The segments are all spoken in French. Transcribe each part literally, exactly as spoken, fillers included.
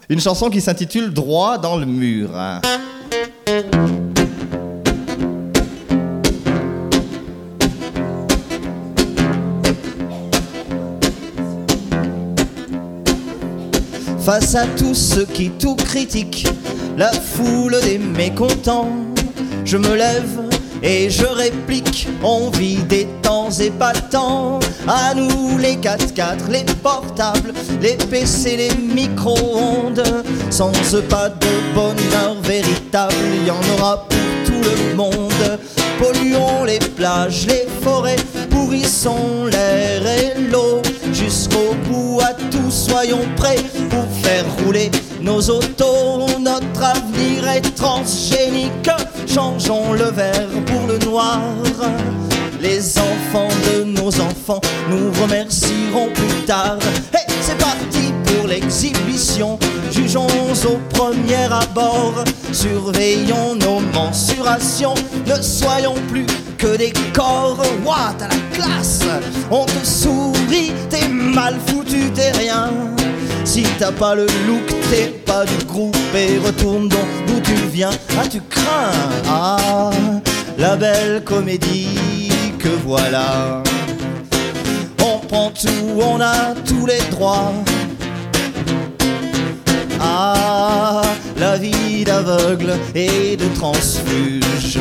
Une chanson qui s'intitule Droit dans le mur. Face à tous ceux qui tout critiquent, la foule des mécontents, je me lève et je réplique, on vit des temps épatants. À nous les quatre-quatre, les portables, les P C, les micro-ondes. Sans eux pas de bonheur véritable, il y en aura pour tout le monde. Polluons les plages, les forêts, pourrissons l'air et l'eau. Jusqu'au bout à tous soyons prêts pour faire rouler nos autos. Notre avenir est transgénique, changeons le vert pour le noir. Les enfants de nos enfants nous remercieront plus tard. Hey, c'est parti pour l'exhibition, jugeons au premier abord. Surveillons nos mensurations, ne soyons plus que des corps. Ouah, t'as la classe, on te sourit, t'es mal foutu, t'es rien. Si t'as pas le look, t'es pas du groupe. Et retourne donc d'où tu viens. Ah, tu crains, ah, la belle comédie que voilà. On prend tout, on a tous les droits. Ah, la vie d'aveugle et de transfuge.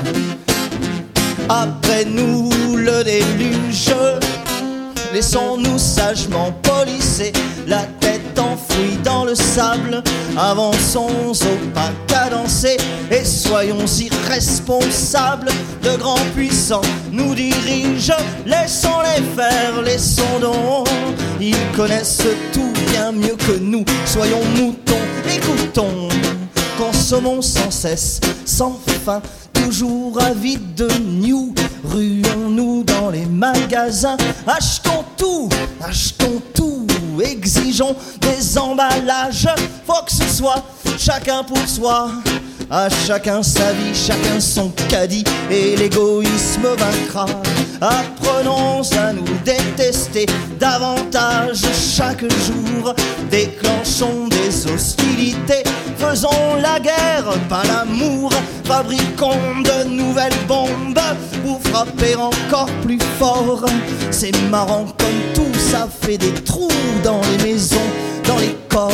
Après nous le déluge, laissons-nous sagement polisser, la tête enfouie dans le sable. Avançons au pas cadencé et soyons irresponsables. De grands puissants nous dirigent, laissons-les faire, laissons donc. Ils connaissent tout bien mieux que nous. Soyons moutons, écoutons, consommons sans cesse, sans fin, toujours avides de new. Ruons-nous dans les magasins, achetons tout, achetons tout. Exigeons des emballages, faut que ce soit chacun pour soi. À chacun sa vie, chacun son caddie, et l'égoïsme vaincra. Apprenons à nous détester davantage chaque jour. Déclenchons des hostilités, faisons la guerre, pas l'amour. Fabriquons de nouvelles bombes pour frapper encore plus fort. C'est marrant comme tout, ça fait des trous dans les maisons, dans les corps.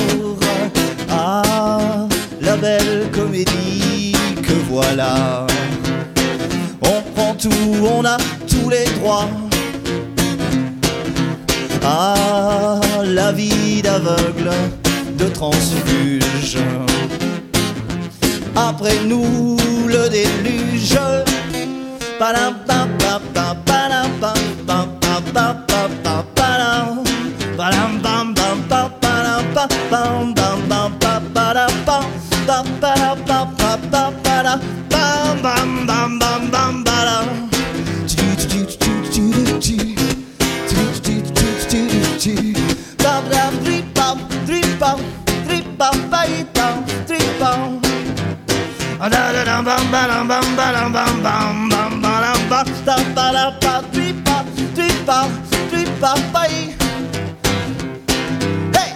Ah, la belle comédie que voilà. On prend tout, on a tous les droits. Ah, la vie d'aveugle, de transfuge. Après nous le déluge. Padam pam pam pam padam pam pam pam pam pam padam. Padam pam pam pam padam pam pam pam pam padam pam pam padam pam pam pam padam pam pam pam pam pam padam. Pam pam drip pam drip pam drip pam pam drip pam. Da da da bam bam bam bam bam bam bam bam bam da ba da ba drip pa drip pa drip pa bye. Hey.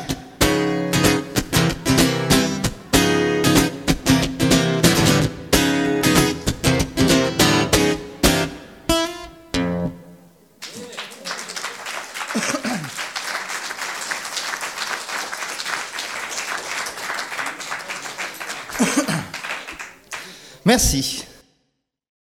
Merci.